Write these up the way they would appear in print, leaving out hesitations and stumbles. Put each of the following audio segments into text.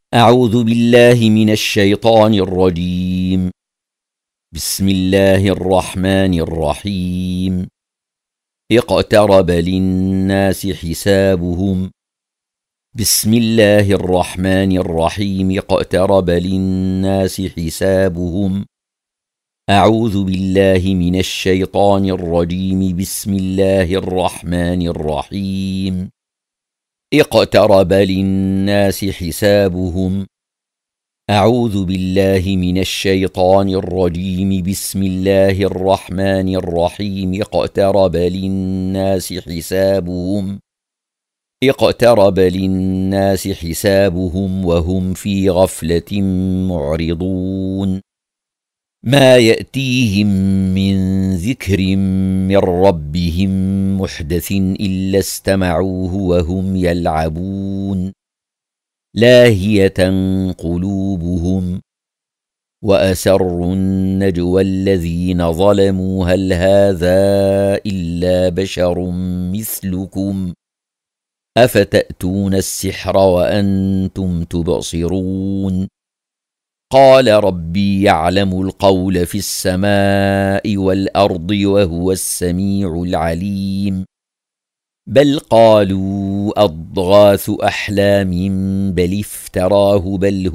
أعوذ بالله من الشيطان الرجيم. بسم الله الرحمن الرحيم. اقترب للناس حسابهم. بسم الله الرحمن الرحيم. اقترب للناس حسابهم. أعوذ بالله من الشيطان الرجيم. بسم الله الرحمن الرحيم. اقترب للناس حسابهم. أعوذ بالله من الشيطان الرجيم. بسم الله الرحمن الرحيم. اقترب للناس حسابهم. اقترب للناس حسابهم وهم في غفلة معرضون. ما يأتيهم من ذكر من ربهم محدث إلا استمعوه وهم يلعبون. لاهية قلوبهم. وأسروا النجوى الذين ظلموا هل هذا إلا بشر مثلكم أفتأتون السحر وأنتم تبصرون. قال ربي يعلم القول في السماء والأرض وهو السميع العليم. بل قالوا أضغاث أحلام بل افتراه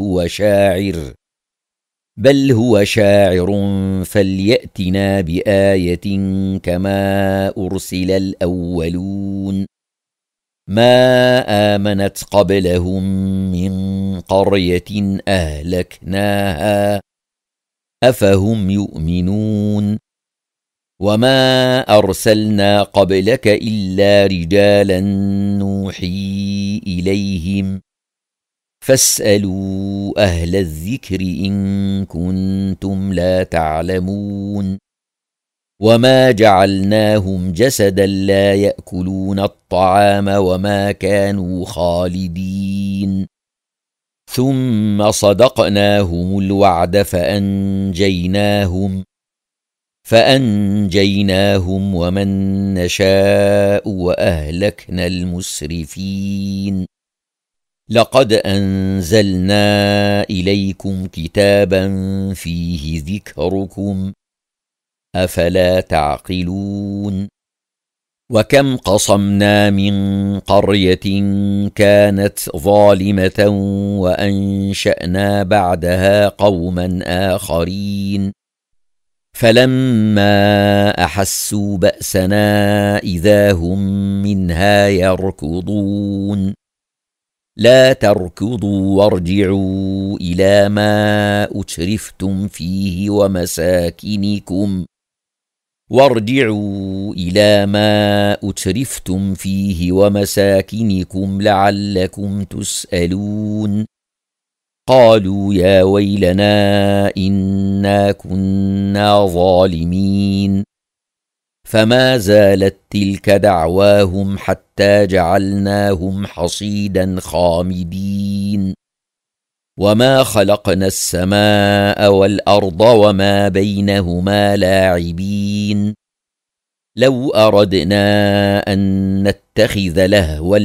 بل هو شاعر فليأتنا بآية كما أرسل الأولون. ما آمنت قبلهم من قرية أهلكناها أفهم يؤمنون. وما أرسلنا قبلك إلا رجالا نوحي إليهم فاسألوا أهل الذكر إن كنتم لا تعلمون. وما جعلناهم جسدا لا يأكلون الطعام وما كانوا خالدين. ثم صدقناهم الوعد فأنجيناهم ومن نشاء وأهلكنا المسرفين. لقد أنزلنا إليكم كتابا فيه ذكركم أفلا تعقلون. وكم قصمنا من قرية كانت ظالمة وأنشأنا بعدها قوما آخرين فلما أحسوا بأسنا إذا هم منها يركضون. لا تركضوا وارجعوا إلى ما أترفتم فيه ومساكنكم لعلكم تسألون. قالوا يا ويلنا إنا كنا ظالمين. فما زالت تلك دعواهم حتى جعلناهم حصيدا خامدين. وما خلقنا السماء والأرض وما بينهما لاعبين. لو أردنا أن نتخذ لهوا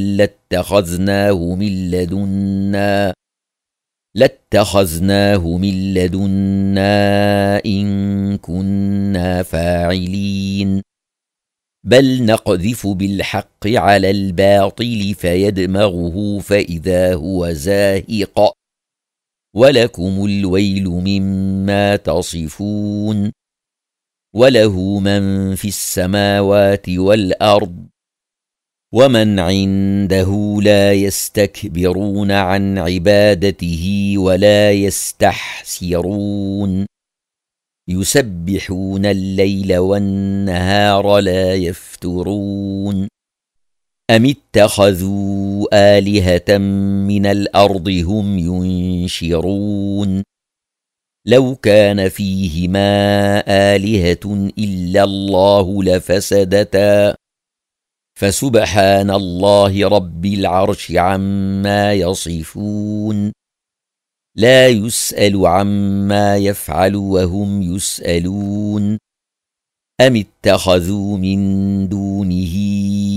لاتخذناه من لدنا إن كنا فاعلين. بل نقذف بالحق على الباطل فيدمغه فإذا هو زاهق ولكم الويل مما تصفون. وله من في السماوات والأرض ومن عنده لا يستكبرون عن عبادته ولا يستحسرون. يسبحون الليل والنهار لا يفترون. أم اتخذوا آلهة من الأرض هم ينشرون. لو كان فيهما آلهة إلا الله لفسدتا فسبحان الله رب العرش عما يصفون. لا يسأل عما يفعل وهم يسألون. أم اتخذوا من دونه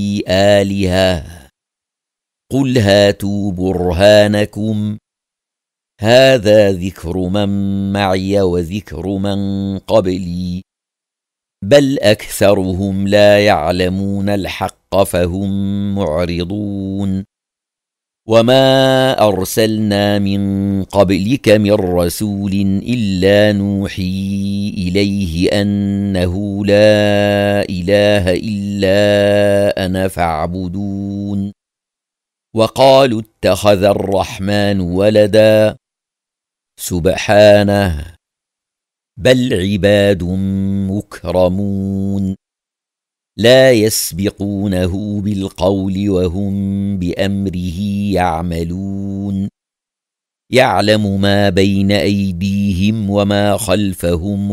آلهة قل هاتوا برهانكم هذا ذكر من معي وذكر من قبلي بل أكثرهم لا يعلمون الحق فهم معرضون وما أرسلنا من قبلك من رسول إلا نوحي إليه أنه لا إله إلا أنا فاعبدون وقالوا اتخذ الرحمن ولدا سبحانه بل عباد مكرمون لا يسبقونه بالقول وهم بأمره يعملون يعلم ما بين أيديهم وما خلفهم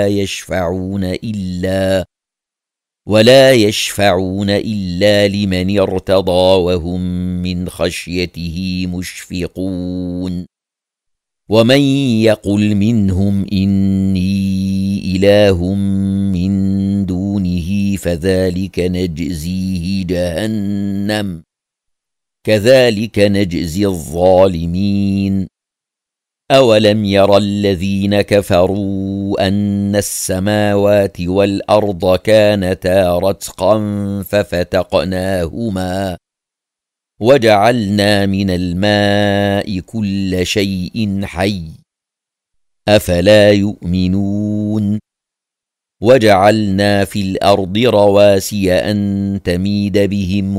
ولا يشفعون إلا لمن ارتضى وهم من خشيته مشفقون ومن يقل منهم إني إله من دونه فذلك نجزيه جهنم كذلك نجزي الظالمين أولم ير الذين كفروا أن السماوات والأرض كانتا رتقا ففتقناهما وجعلنا من الماء كل شيء حي أفلا يؤمنون وجعلنا في الأرض رواسي أن تميد بهم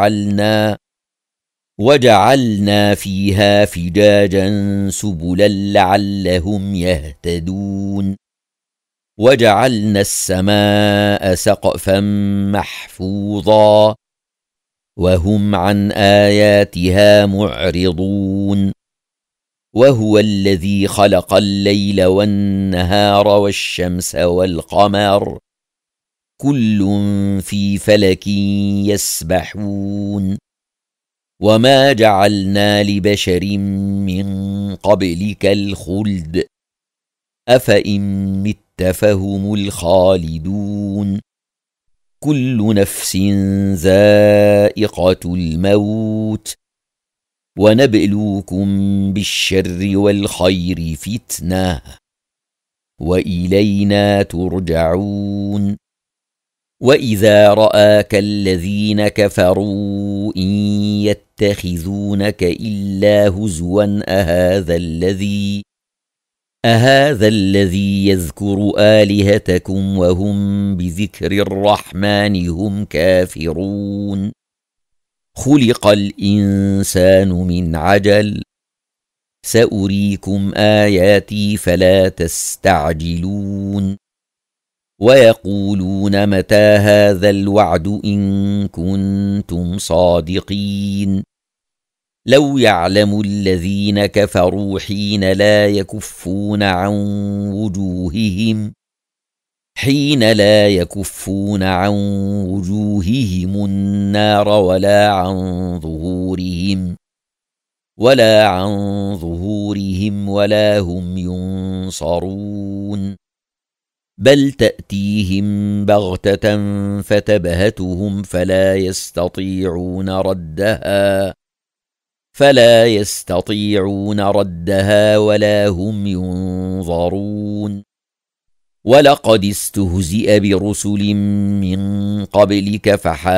وجعلنا فيها فجاجا سبلا لعلهم يهتدون وجعلنا السماء سقفا محفوظا وهم عن آياتها معرضون وهو الذي خلق الليل والنهار والشمس والقمر كل في فلك يسبحون وما جعلنا لبشر من قبلك الخلد أفإن مت فهم الخالدون كل نفس ذائقة الموت ونبلوكم بالشر والخير فتنة وإلينا ترجعون وإذا رآك الذين كفروا إن يتخذونك إلا هزوا أهذا الذي يذكر آلهتكم وهم بذكر الرحمن هم كافرون خلق الإنسان من عجل سأريكم آياتي فلا تستعجلون ويقولون متى هذا الوعد إن كنتم صادقين لو يعلم الذين كفروا حين لا يكفون عن وجوههم النار ولا عن ظهورهم ولا هم ينصرون بل تأتيهم بغتة فتبهتهم فلا يستطيعون ردها ولا هم ينظرون ولقد استهزئ برسل من قبلك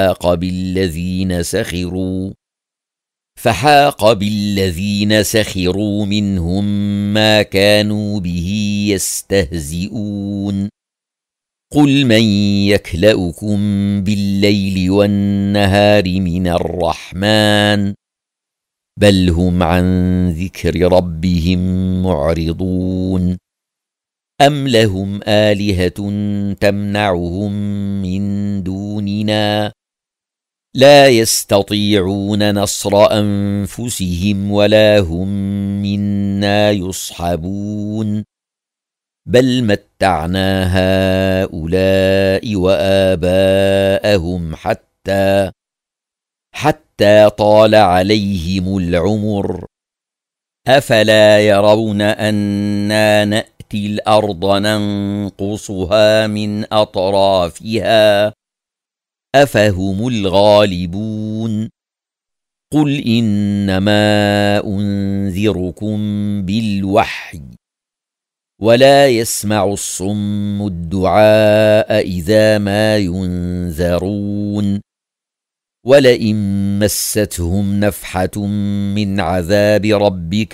فحاق بالذين سخروا منهم ما كانوا به يستهزئون قل من يكلؤكم بالليل والنهار من الرحمن بل هم عن ذكر ربهم معرضون أم لهم آلهة تمنعهم من دوننا لا يستطيعون نصر أنفسهم ولا هم منا يصحبون بل متعنا هؤلاء وآباءهم حتى طال عليهم العمر أفلا يرون أنا نأتي الأرض ننقصها من أطرافها أفهم الغالبون قل إنما أنذركم بالوحي ولا يسمع الصم الدعاء إذا ما ينذرون ولئن مستهم نفحة من عذاب ربك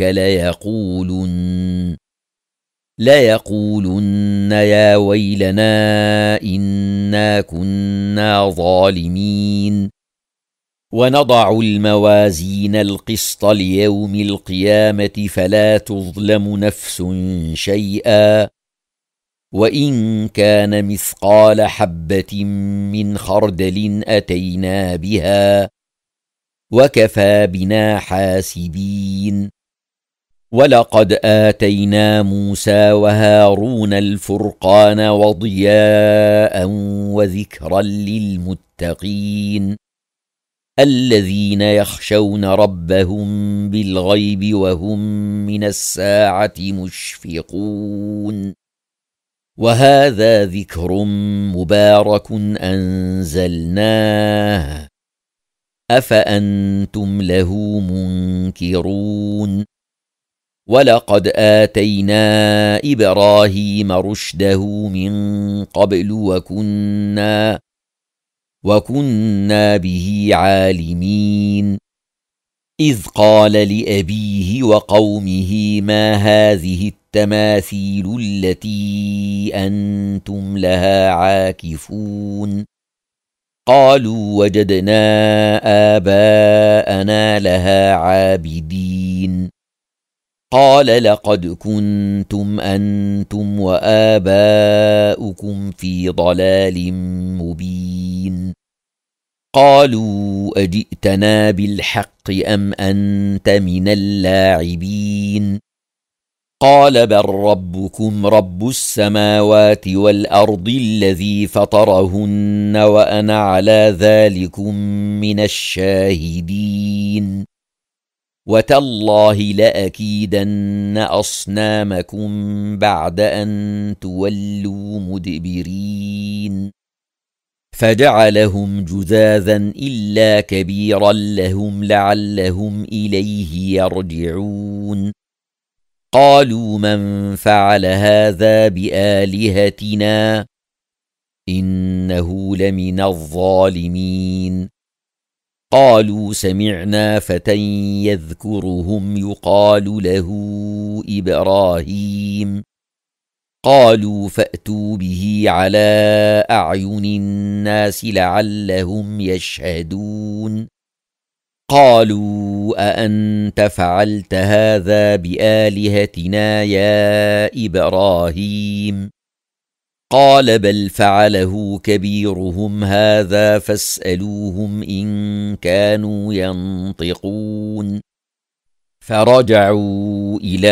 ليقولن يا ويلنا إنا كنا ظالمين ونضع الموازين القسط ليوم القيامة فلا تظلم نفس شيئا وإن كان مثقال حبة من خردل أتينا بها وكفى بنا حاسبين ولقد آتينا موسى وهارون الفرقان وضياء وذكرا للمتقين الذين يخشون ربهم بالغيب وهم من الساعة مشفقون وهذا ذكر مبارك أنزلناه أفأنتم له منكرون ولقد آتينا إبراهيم رشده من قبل وكنا به عالمين إذ قال لأبيه وقومه ما هذه التماثيل التي أنتم لها عاكفون قالوا وجدنا آباءنا لها عابدين قال لقد كنتم أنتم وآباؤكم في ضلال مبين قالوا أجئتنا بالحق أم أنت من اللاعبين قال بل ربكم رب السماوات والأرض الذي فطرهن وأنا على ذلكم من الشاهدين وتالله لأكيدن أصنامكم بعد أن تولوا مدبرين فجعلهم جذاذا إلا كبيرا لهم لعلهم إليه يرجعون قالوا من فعل هذا بآلهتنا إنه لمن الظالمين قالوا سمعنا فتى يذكرهم يقال له إبراهيم قالوا فأتوا به على أعين الناس لعلهم يشهدون قالوا أأنت فعلت هذا بآلهتنا يا إبراهيم قال بل فعله كبيرهم هذا فاسألوهم إن كانوا ينطقون فرجعوا إلى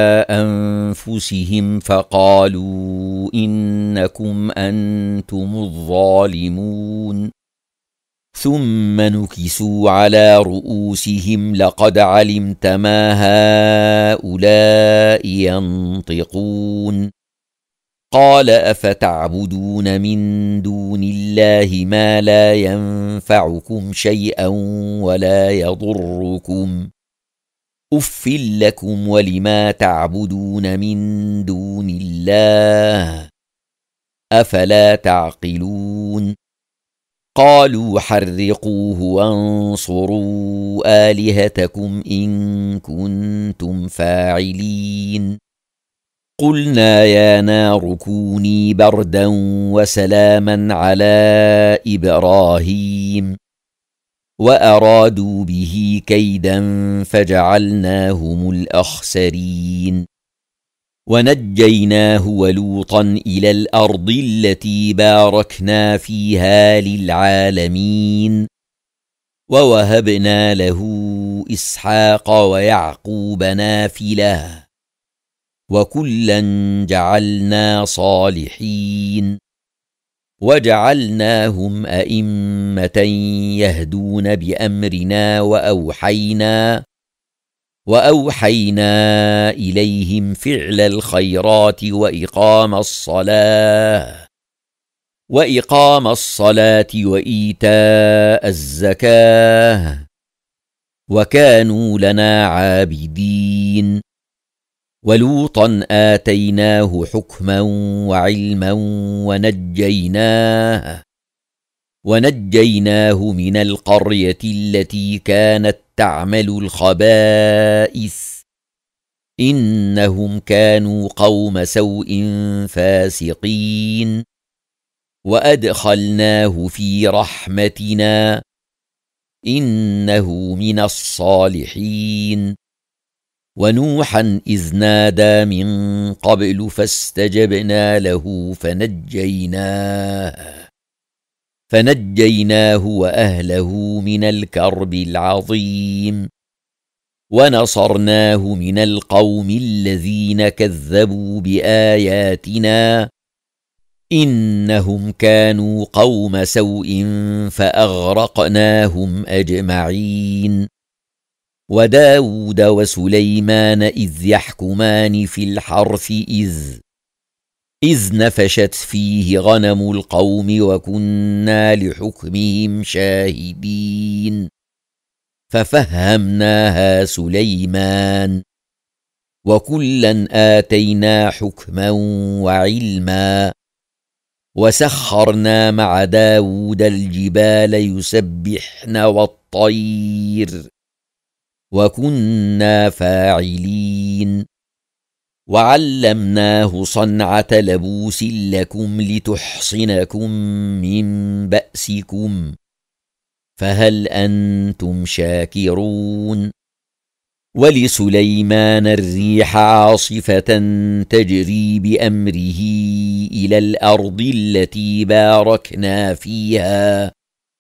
أنفسهم فقالوا إنكم أنتم الظالمون ثم نكسوا على رؤوسهم لقد علمت ما هؤلاء ينطقون قال أفتعبدون من دون الله ما لا ينفعكم شيئا ولا يضركم أف لكم ولما تعبدون من دون الله أفلا تعقلون قالوا حرقوه وانصروا آلهتكم إن كنتم فاعلين قلنا يا نار كوني بردا وسلاما على إبراهيم وأرادوا به كيدا فجعلناهم الأخسرين ونجيناه ولوطا إلى الأرض التي باركنا فيها للعالمين ووهبنا له إسحاق ويعقوب نافلة وكلا جعلنا صالحين وجعلناهم أئمة يهدون بأمرنا وأوحينا إليهم فعل الخيرات وإقام الصلاة وإيتاء الزكاة وكانوا لنا عابدين. ولوطا آتيناه حكما وعلما ونجيناه من القرية التي كانت تعمل الخبائث إنهم كانوا قوم سوء فاسقين. وأدخلناه في رحمتنا إنه من الصالحين. ونوحا إذ نادى من قبل فاستجبنا له فنجيناه وأهله من الكرب العظيم. ونصرناه من القوم الذين كذبوا بآياتنا إنهم كانوا قوم سوء فأغرقناهم أجمعين. وداود وسليمان إذ يحكمان في الحرث إذ نفشت فيه غنم القوم وكنا لحكمهم شاهدين. ففهمناها سليمان وكلا آتينا حكما وعلما. وسخرنا مع داود الجبال يسبحن والطير وكنا فاعلين. وعلمناه صنعة لبوس لكم لتحصنكم من بأسكم فهل أنتم شاكرون. ولسليمان الريح عاصفة تجري بأمره إلى الأرض التي باركنا فيها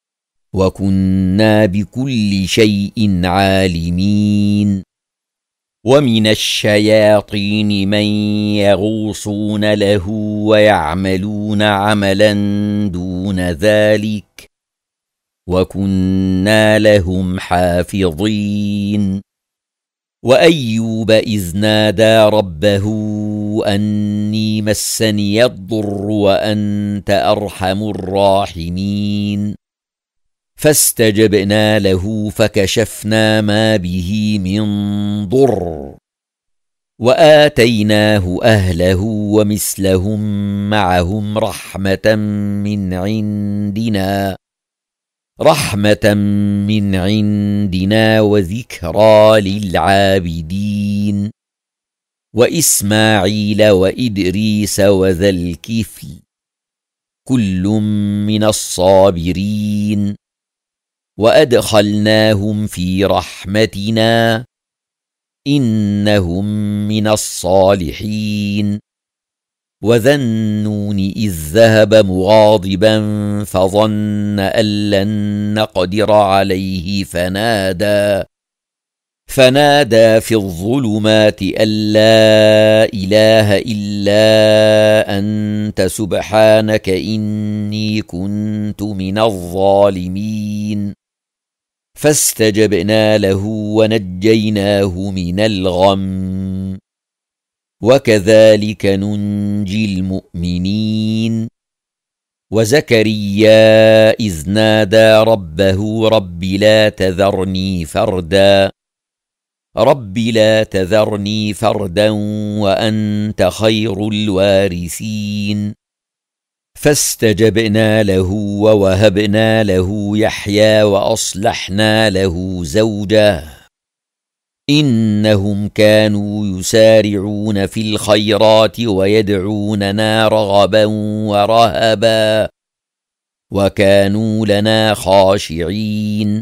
وكنا بكل شيء عالمين. ومن الشياطين من يغوصون له ويعملون عملا دون ذلك وكنا لهم حافظين. وأيوب إذ نادى ربه أني مسني الضر وأنت أرحم الراحمين فاستجبنا له فكشفنا ما به من ضر وآتيناه أهله ومثلهم معهم رحمة من عندنا وذكرى للعابدين. وإسماعيل وإدريس وذا الكفل كل من الصابرين وأدخلناهم في رحمتنا إنهم من الصالحين. وذا النون إذ ذهب مغاضبا فظن أن لن نقدر عليه فنادى في الظلمات أن لا إله إلا أنت سبحانك إني كنت من الظالمين. فاستجبنا له ونجيناه من الغم وكذلك ننجي المؤمنين. وزكريا إذ نادى ربه رب لا تذرني فردا وأنت خير الوارثين. فاستجبنا له ووهبنا له يحيى وأصلحنا له زوجه إنهم كانوا يسارعون في الخيرات ويدعوننا رغبا ورهبا وكانوا لنا خاشعين.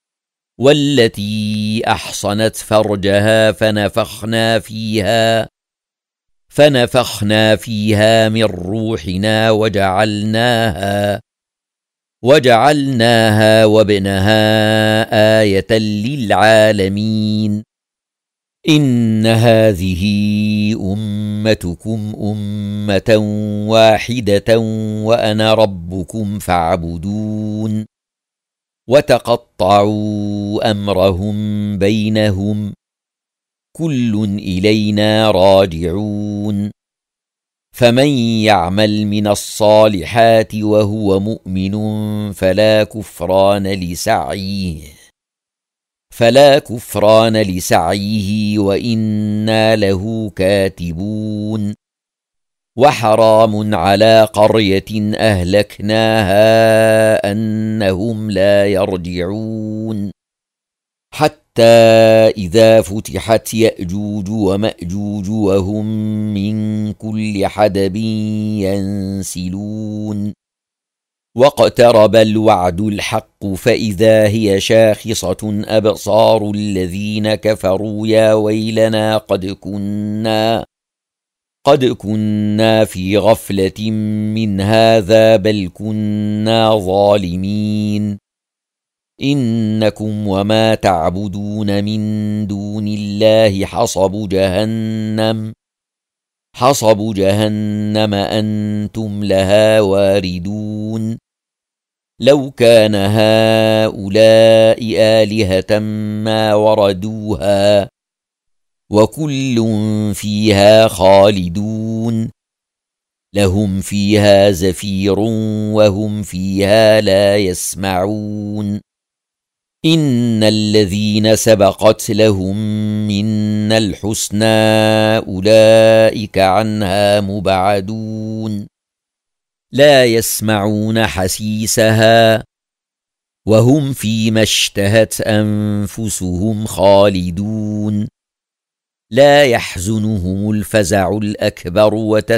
والتي أحصنت فرجها فنفخنا فيها من روحنا وجعلناها وابنها آية للعالمين. إن هذه أمتكم أمة واحدة وأنا ربكم فاعبدون. وتقطعوا أمرهم بينهم كل إلينا راجعون. فمن يعمل من الصالحات وهو مؤمن فلا كفران لسعيه فلا كفران لسعيه وإنا له كاتبون وحرام على قرية أهلكناها أنهم لا يرجعون حتى إذا فتحت يأجوج ومأجوج وهم من كل حدب ينسلون واقترب الوعد الحق فإذا هي شاخصة أبصار الذين كفروا يا ويلنا قد كنا في غفلة من هذا بل كنا ظالمين إنكم وما تعبدون من دون الله حصب جهنم أنتم لها واردون لو كان هؤلاء آلهة ما وردوها وكل فيها خالدون لهم فيها زفير وهم فيها لا يسمعون إن الذين سبقت لهم منا الحسنى أولئك عنها مبعدون لا يسمعون حسيسها وهم فيما اشتهت أنفسهم خالدون لا يحزنهم الفزع الأكبر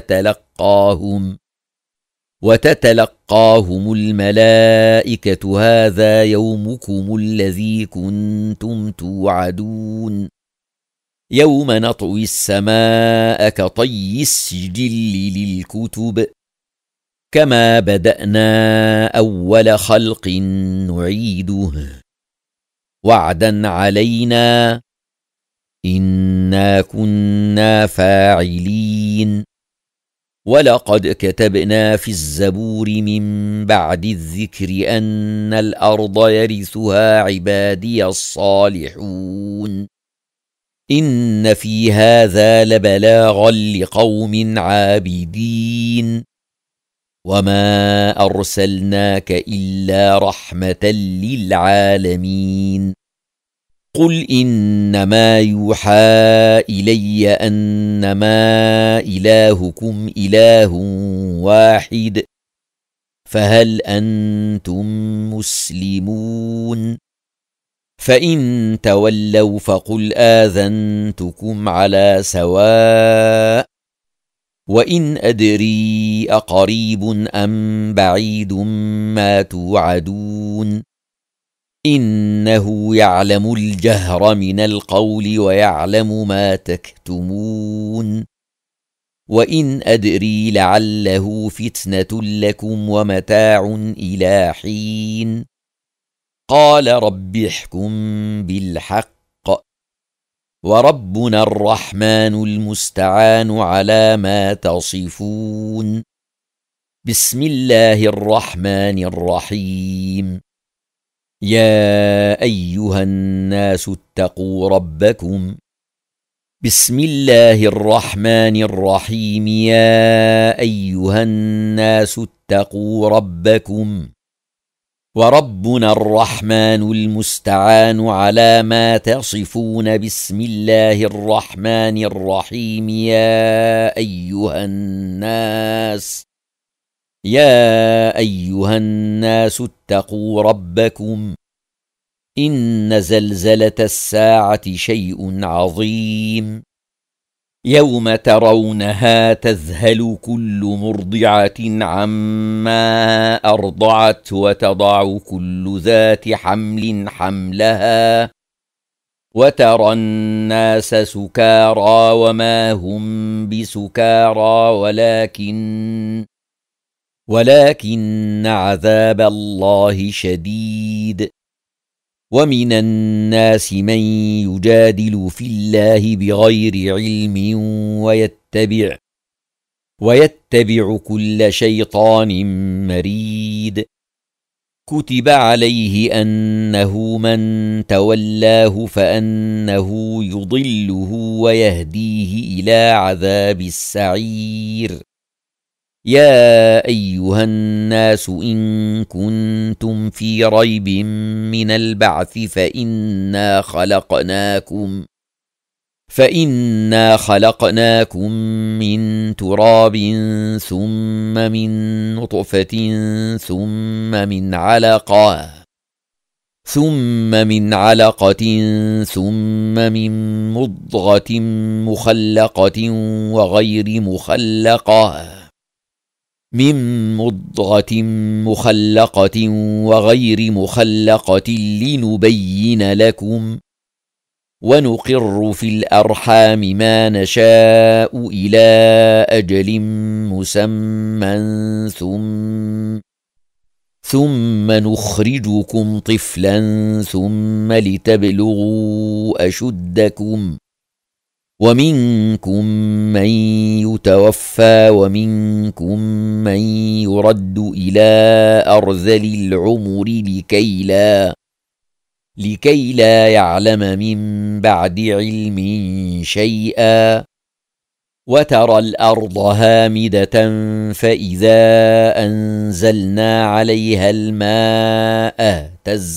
وتتلقاهم الملائكة هذا يومكم الذي كنتم توعدون يوم نطوي السماء كطي السجل للكتب كما بدأنا أول خلق نعيده وعدا علينا إنا كنا فاعلين ولقد كتبنا في الزبور من بعد الذكر أن الأرض يرثها عبادي الصالحون إن في هذا لبلاغا لقوم عابدين وما أرسلناك إلا رحمة للعالمين قل إنما يوحى إلي أنما إلهكم إله واحد فهل أنتم مسلمون فإن تولوا فقل آذنتكم على سواء وإن أدري أقريب أم بعيد ما توعدون إنه يعلم الجهر من القول ويعلم ما تكتمون وإن أدري لعله فتنة لكم ومتاع إلى حين قال رب احكم بالحق وربنا الرحمن المستعان على ما تصفون بسم الله الرحمن الرحيم يا أيها الناس اتقوا ربكم بسم الله الرحمن الرحيم يا أيها الناس اتقوا ربكم وربنا الرحمن المستعان على ما تصفون بسم الله الرحمن الرحيم يا أيها الناس اتقوا ربكم إن زلزلة الساعة شيء عظيم يوم ترونها تذهل كل مرضعة عما أرضعت وتضع كل ذات حمل حملها وترى الناس سكارى وما هم بسكارى ولكن عذاب الله شديد ومن الناس من يجادل في الله بغير علم ويتبع كل شيطان مريد كتب عليه أنه من تولاه فأنه يضله ويهديه إلى عذاب السعير يا أيها الناس إن كنتم في ريب من البعث فإنا خلقناكم من تراب ثم من نطفة ثم من علقة ثم من مضغة مخلقة وغير مخلقة لنبين لكم، ونقر في الأرحام ما نشاء إلى أجل مسمى ثم نخرجكم طفلا ثم لتبلغوا أشدكم، ومنكم من يتوفى ومنكم من يرد إلى أرذل العمر لكي لا يعلم من بعد علم شيئا. وترى الأرض هامدة فإذا أنزلنا عليها الماء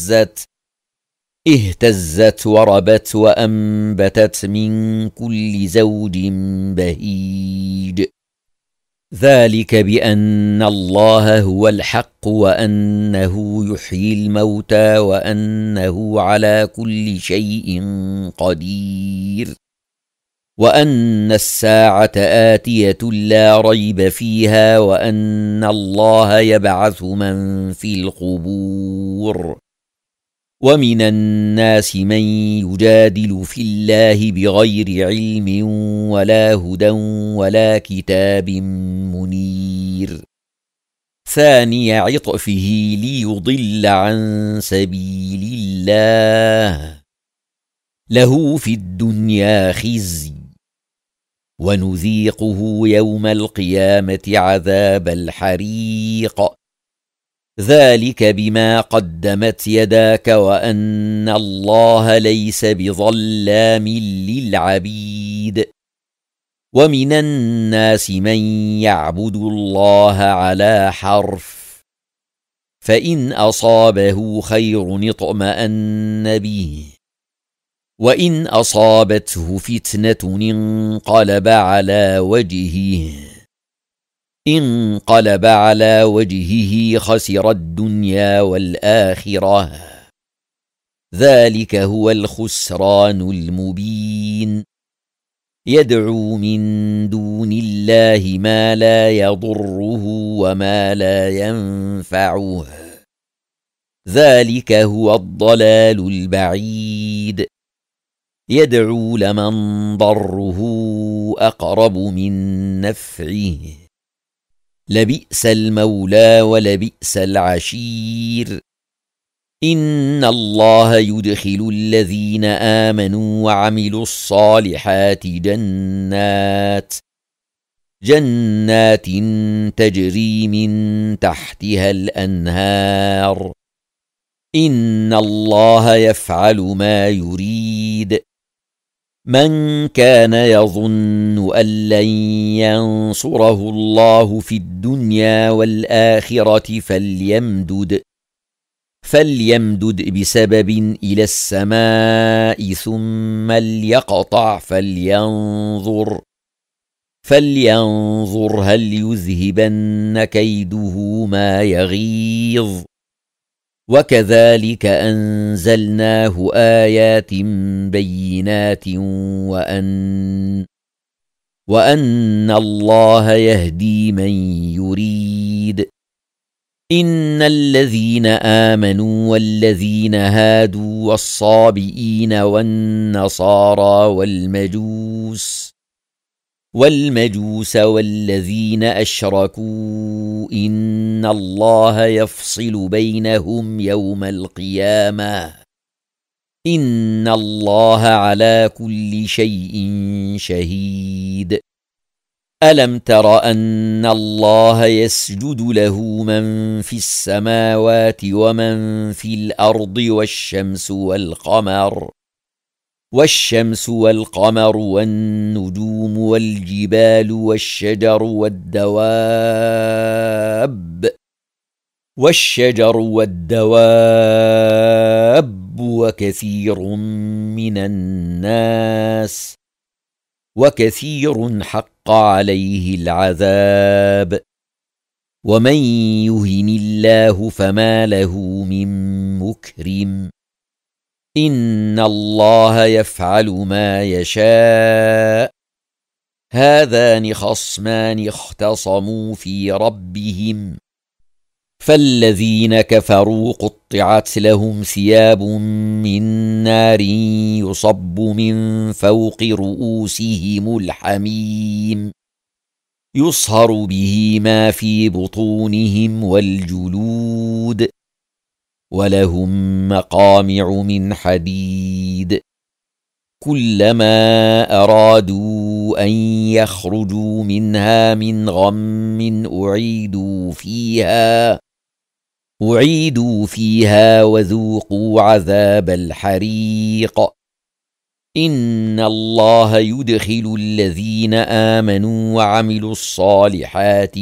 اهتزت وربت وأنبتت من كل زوج بهيج. ذلك بأن الله هو الحق وأنه يحيي الموتى وأنه على كل شيء قدير، وأن الساعة آتية لا ريب فيها، وأن الله يبعث من في القبور. ومن الناس من يجادل في الله بغير علم ولا هدى ولا كتاب منير، ثاني عطفه ليضل عن سبيل الله، له في الدنيا خزي ونذيقه يوم القيامة عذاب الحريق. ذلك بما قدمت يداك وأن الله ليس بظلام للعبيد. ومن الناس من يعبد الله على حرف، فإن أصابه خير اطمأن به، وإن أصابته فتنة انقلب على وجهه خسر الدنيا والآخرة. ذلك هو الخسران المبين. يدعو من دون الله ما لا يضره وما لا ينفعه، ذلك هو الضلال البعيد. يدعو لمن ضره أقرب من نفعه، لبئس المولى ولبئس العشير. إن الله يدخل الذين آمنوا وعملوا الصالحات جنات تجري من تحتها الأنهار. إن الله يفعل ما يريد. من كان يظن أن لن ينصره الله في الدنيا والآخرة فليمدد بسبب إلى السماء ثم ليقطع فلينظر هل يذهبن كيده ما يغيظ. وكذلك أنزلناه آيات بينات وأن الله يهدي من يريد. إن الذين آمنوا والذين هادوا والصابئين والنصارى والمجوس والذين أشركوا إن الله يفصل بينهم يوم القيامة. إن الله على كل شيء شهيد. ألم تر أن الله يسجد له من في السماوات ومن في الأرض والشمس والقمر والشمس والقمر والنجوم والجبال والشجر والدواب وكثير من الناس وكثير حق عليه العذاب ومن يهن الله فما له من مكرم إن الله يفعل ما يشاء هذان خصمان اختصموا في ربهم فالذين كفروا قطعت لهم ثياب من نار يصب من فوق رؤوسهم الحميم يصهر به ما في بطونهم والجلود ولهم مقامع من حديد كلما أرادوا أن يخرجوا منها من غم أعيدوا فيها وذوقوا عذاب الحريق إن الله يدخل الذين آمنوا وعملوا الصالحات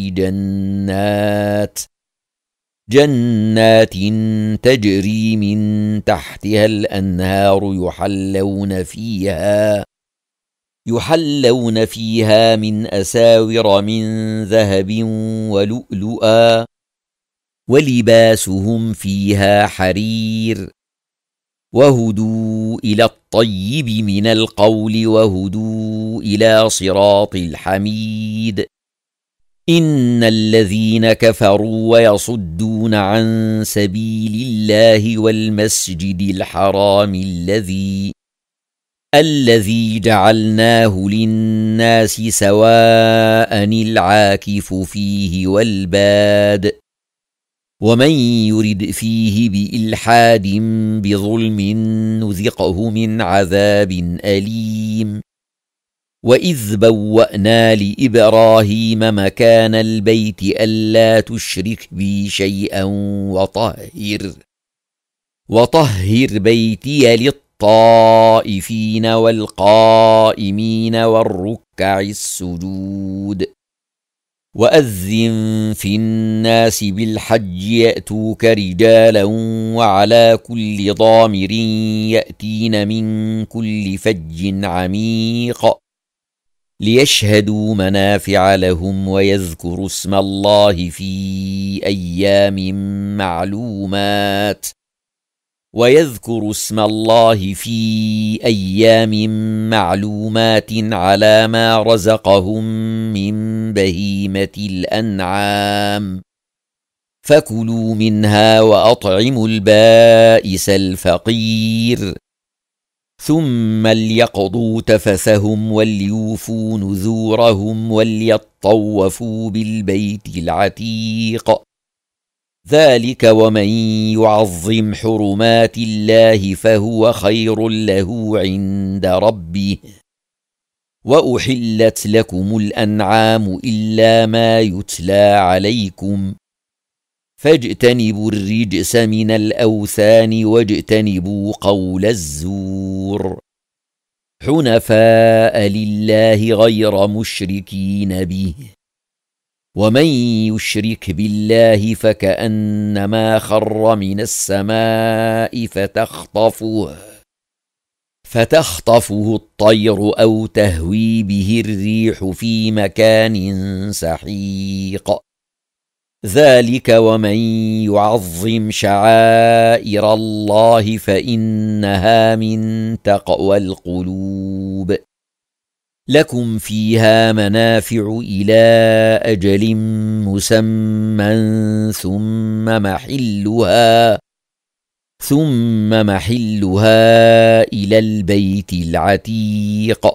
جنات تجري من تحتها الأنهار يحلون فيها من أساور من ذهب ولؤلؤا ولباسهم فيها حرير وهدوا إلى الطيب من القول وهدوا إلى صراط الحميد إن الذين كفروا ويصدون عن سبيل الله والمسجد الحرام الذي جعلناه للناس سواء العاكف فيه والباد ومن يرد فيه بإلحاد بظلم نذقه من عذاب أليم وإذ بوأنا لإبراهيم مكان البيت ألا تشرك بي شيئا وطهر بيتي للطائفين والقائمين والركع السجود وأذن في الناس بالحج يأتوك رجالا وعلى كل ضامر يأتين من كل فج عميق ليشهدوا منافع لهم ويذكروا اسم الله في أيام معلومات على ما رزقهم من بهيمة الأنعام فكلوا منها وأطعموا البائس الفقير ثم ليقضوا تفثهم وليوفوا نذورهم وليطوفوا بالبيت العتيق ذلك ومن يعظم حرمات الله فهو خير له عند ربه وأحلت لكم الأنعام إلا ما يتلى عليكم فاجتنبوا الرجس من الأوثان واجتنبوا قول الزور حنفاء لله غير مشركين به ومن يشرك بالله فكأنما خر من السماء فتخطفه الطير أو تهوي به الريح في مكان سحيق ذلك ومن يعظم شعائر الله فإنها من تقوى القلوب لكم فيها منافع إلى أجل مسمى ثم محلها إلى البيت العتيق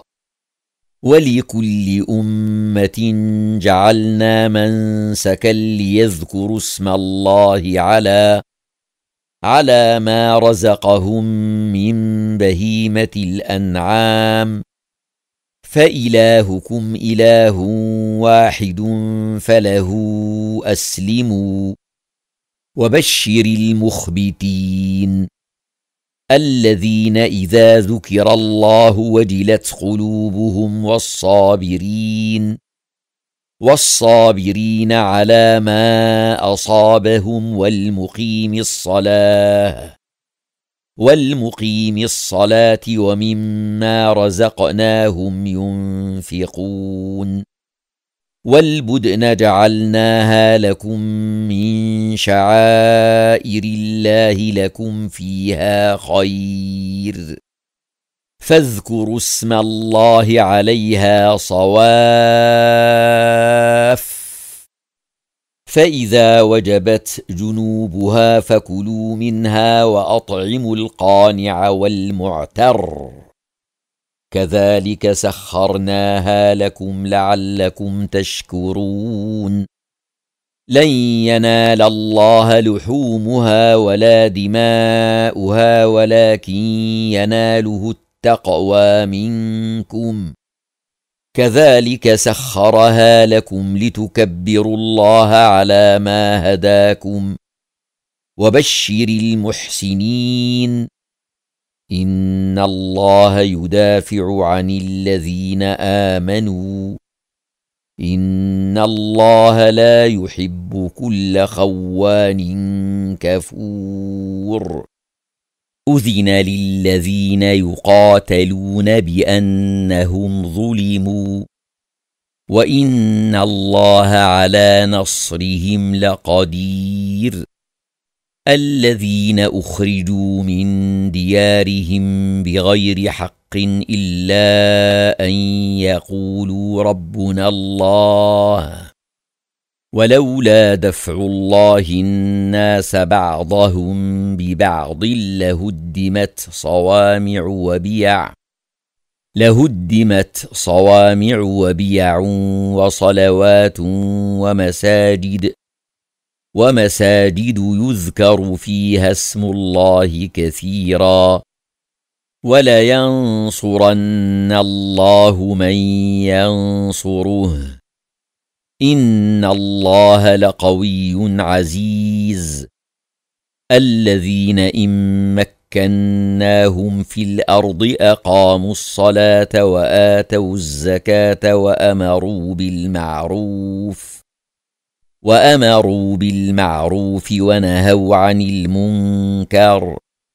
ولكل أمة جعلنا منسكا ليذكروا اسم الله على ما رزقهم من بهيمة الأنعام فإلهكم إله واحد فله أسلموا وبشر المخبتين الذين إذا ذكر الله وجلت قلوبهم والصابرين على ما أصابهم والمقيم الصلاة ومما رزقناهم ينفقون والبدن جعلناها لكم من شعائر الله لكم فيها خير فاذكروا اسم الله عليها صواف فإذا وجبت جنوبها فكلوا منها وأطعموا القانع والمعتر كذلك سخرناها لكم لعلكم تشكرون لن ينال الله لحومها ولا دماؤها ولكن يناله التقوى منكم كذلك سخرها لكم لتكبروا الله على ما هداكم وبشر المحسنين إن الله يدافع عن الذين آمنوا إن الله لا يحب كل خوان كفور أذن للذين يقاتلون بأنهم ظلموا وإن الله على نصرهم لقدير الذين أخرجوا من ديارهم بغير حق إلا أن يقولوا ربنا الله ولولا دفع الله الناس بعضهم ببعض لهدمت صوامع وبيع وصلوات ومساجد يذكر فيها اسم الله كثيرا ولينصرن الله من ينصره إن الله لقوي عزيز الذين إن مكناهم في الأرض أقاموا الصلاة وآتوا الزكاة وأمروا بالمعروف ونهوا عن المنكر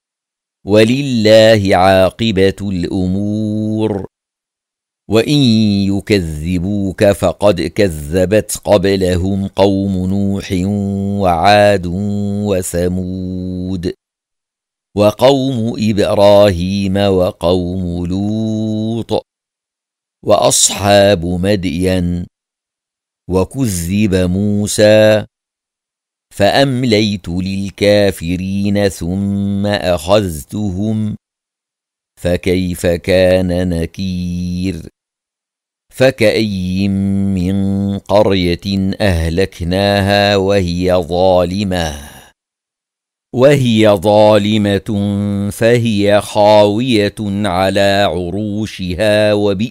ولله عاقبة الأمور وإن يكذبوك فقد كذبت قبلهم قوم نوح وعاد وثمود وقوم إبراهيم وقوم لوط وأصحاب مدين وكذب موسى فأمليت للكافرين ثم أخذتهم فكيف كان نكير فكأي من قرية أهلكناها وهي ظالمة فهي خاوية على عروشها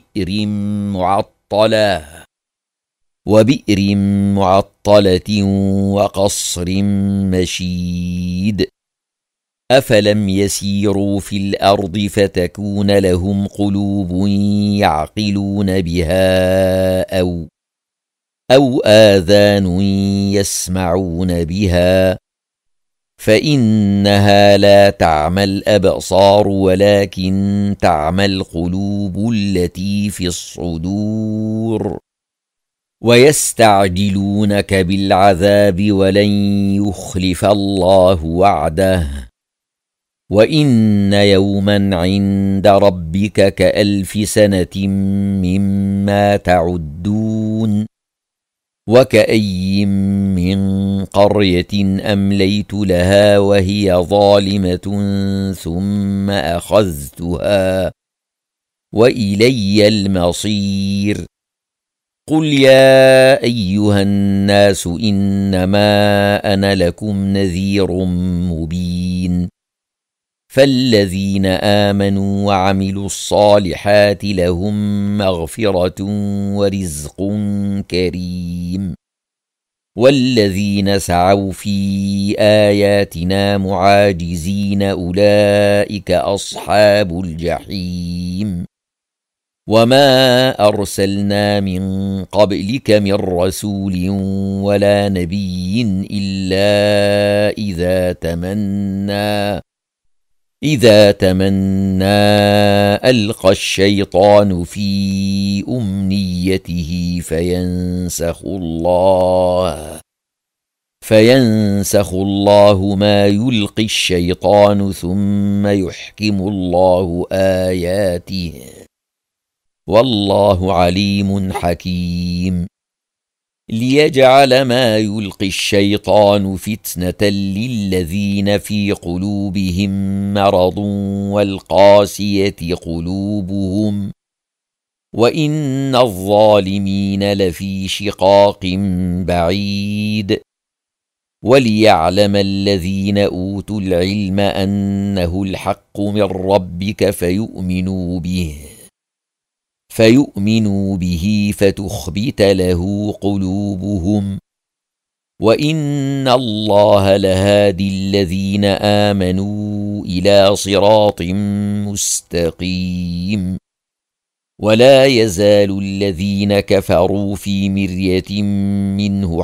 وبئر معطلة وقصر مشيد أفلم يسيروا في الأرض فتكون لهم قلوب يعقلون بها أو آذان يسمعون بها فإنها لا تعمى الأبصار ولكن تعمى القلوب التي في الصدور ويستعجلونك بالعذاب ولن يخلف الله وعده وإن يوما عند ربك كألف سنة مما تعدون وكأي من قرية أمليت لها وهي ظالمة ثم أخذتها وإلي المصير قل يا أيها الناس إنما أنا لكم نذير مبين فالذين آمنوا وعملوا الصالحات لهم مغفرة ورزق كريم والذين سعوا في آياتنا معاجزين أولئك أصحاب الجحيم وما أرسلنا من قبلك من رسول ولا نبي إلا إذا تمنى ألقى الشيطان في أمنيته فينسخ الله ما يلقي الشيطان ثم يحكم الله آياته والله عليم حكيم ليجعل ما يلقي الشيطان فتنة للذين في قلوبهم مرض والقاسية قلوبهم وإن الظالمين لفي شقاق بعيد وليعلم الذين أوتوا العلم أنه الحق من ربك فيؤمنوا به فتخبت له قلوبهم وإن الله لهادي الذين آمنوا إلى صراط مستقيم ولا يزال الذين كفروا في مرية منه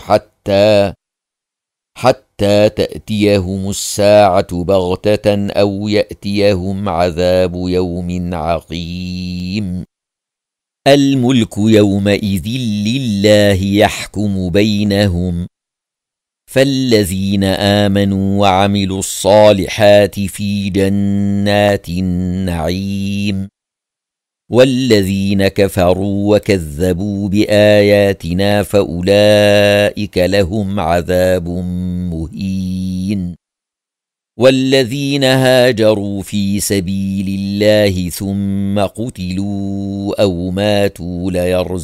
حتى تأتيهم الساعة بغتة أو يأتيهم عذاب يوم عقيم الملك يومئذ لله يحكم بينهم فالذين آمنوا وعملوا الصالحات في جنات النعيم والذين كفروا وكذبوا بآياتنا فأولئك لهم عذاب مهين والذين هاجروا في سبيل الله ثم قتلوا أو ماتوا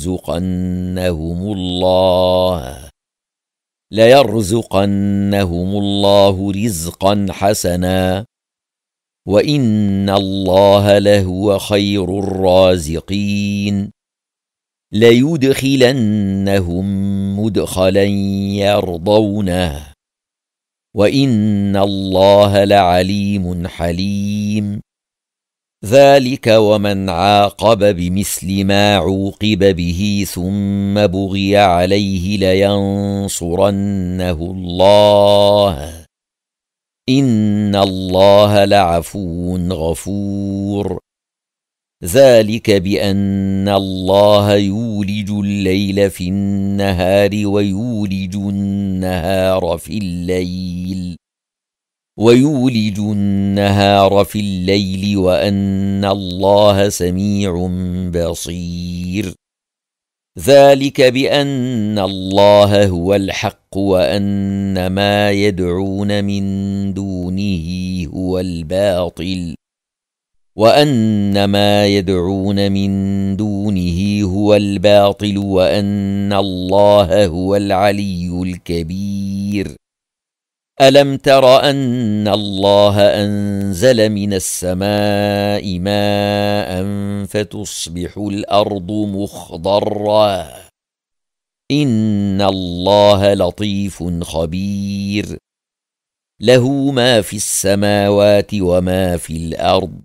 ليرزقنهم الله رزقا حسنا وإن الله لهو خير الرازقين ليدخلنهم مدخلا يرضونه وإن الله لعليم حليم ذلك ومن عاقب بمثل ما عوقب به ثم بغي عليه لينصرنه الله إن الله لعفو غفور ذلك بأن الله يولج الليل في النهار ويولج النهار في الليل وأن الله سميع بصير ذلك بأن الله هو الحق وأن ما يدعون من دونه هو الباطل وأن الله هو العلي الكبير ألم تر أن الله أنزل من السماء ماء فتصبح الأرض مخضرا إن الله لطيف خبير له ما في السماوات وما في الأرض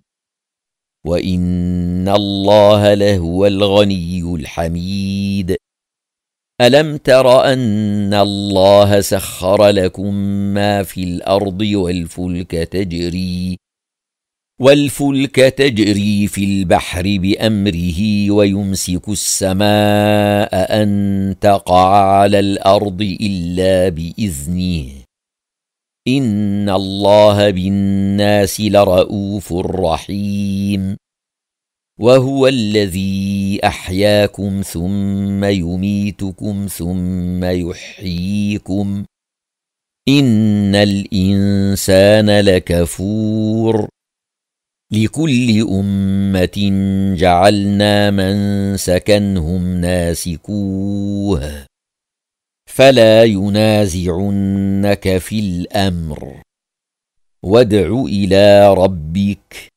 وإن الله لهو الغني الحميد ألم تر أن الله سخر لكم ما في الأرض والفلك تجري في البحر بأمره ويمسك السماء أن تقع على الأرض إلا بإذنه إن الله بالناس لرءوف رحيم وهو الذي أحياكم ثم يميتكم ثم يحييكم إن الإنسان لكفور لكل أمة جعلنا منسكا هم ناسكوه فلا ينازعنك في الأمر وادع إلى ربك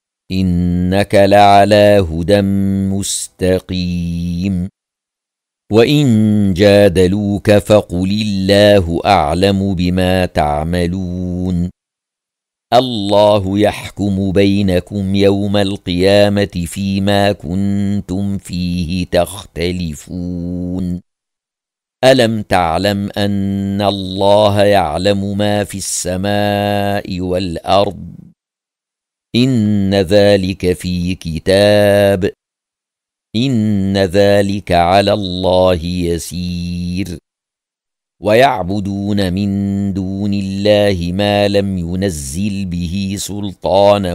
إنك لعلى هدى مستقيم وإن جادلوك فقل الله أعلم بما تعملون الله يحكم بينكم يوم القيامة فيما كنتم فيه تختلفون ألم تعلم أن الله يعلم ما في السماء والأرض إن ذلك في كتاب إن ذلك على الله يسير ويعبدون من دون الله ما لم ينزل به سلطانا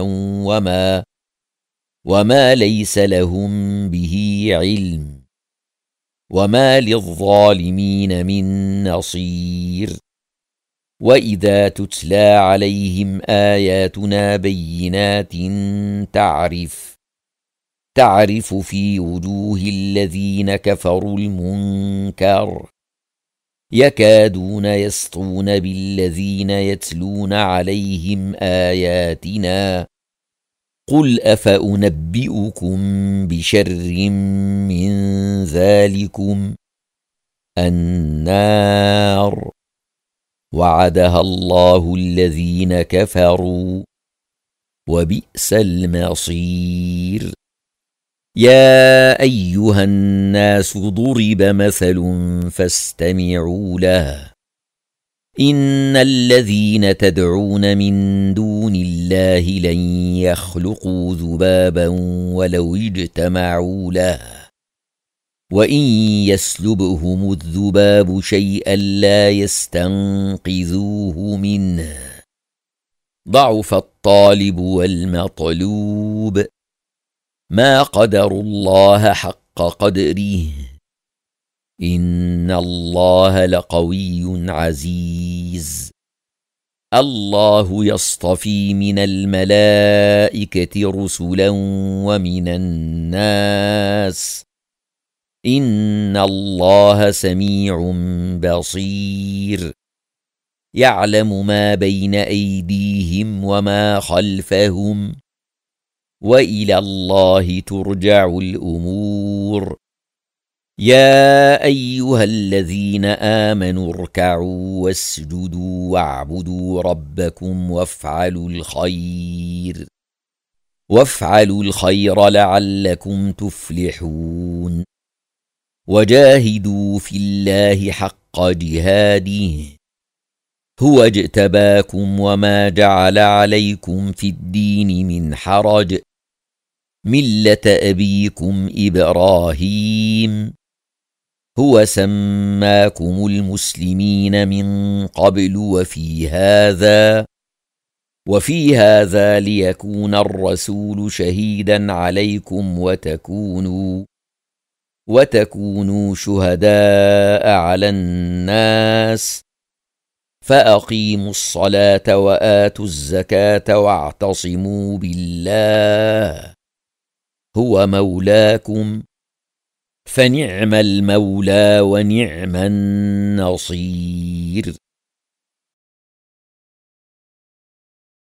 وما ليس لهم به علم وما للظالمين من نصير وإذا تتلى عليهم آياتنا بينات تعرف في وجوه الذين كفروا المنكر يكادون يسطون بالذين يتلون عليهم آياتنا قل أفأنبئكم بشر من ذلكم النار وعدها الله الذين كفروا وبئس المصير يا أيها الناس ضرب مثل فاستمعوا له إن الذين تدعون من دون الله لن يخلقوا ذبابا ولو اجتمعوا له وإن يسلبهم الذباب شيئا لا يستنقذوه منه ضعف الطالب والمطلوب ما قدروا الله حق قدره إن الله لقوي عزيز الله يصطفي من الملائكة رسلا ومن الناس إن الله سميع بصير يعلم ما بين أيديهم وما خلفهم وإلى الله ترجع الأمور يا أيها الذين آمنوا اركعوا واسجدوا واعبدوا ربكم وافعلوا الخير لعلكم تفلحون وجاهدوا في الله حق جهاده هو اجتباكم وما جعل عليكم في الدين من حرج ملة أبيكم إبراهيم هو سماكم المسلمين من قبل وفي هذا ليكون الرسول شهيدا عليكم وتكونوا شهداء على الناس فأقيموا الصلاة وآتوا الزكاة واعتصموا بالله هو مولاكم فنعم المولى ونعم النصير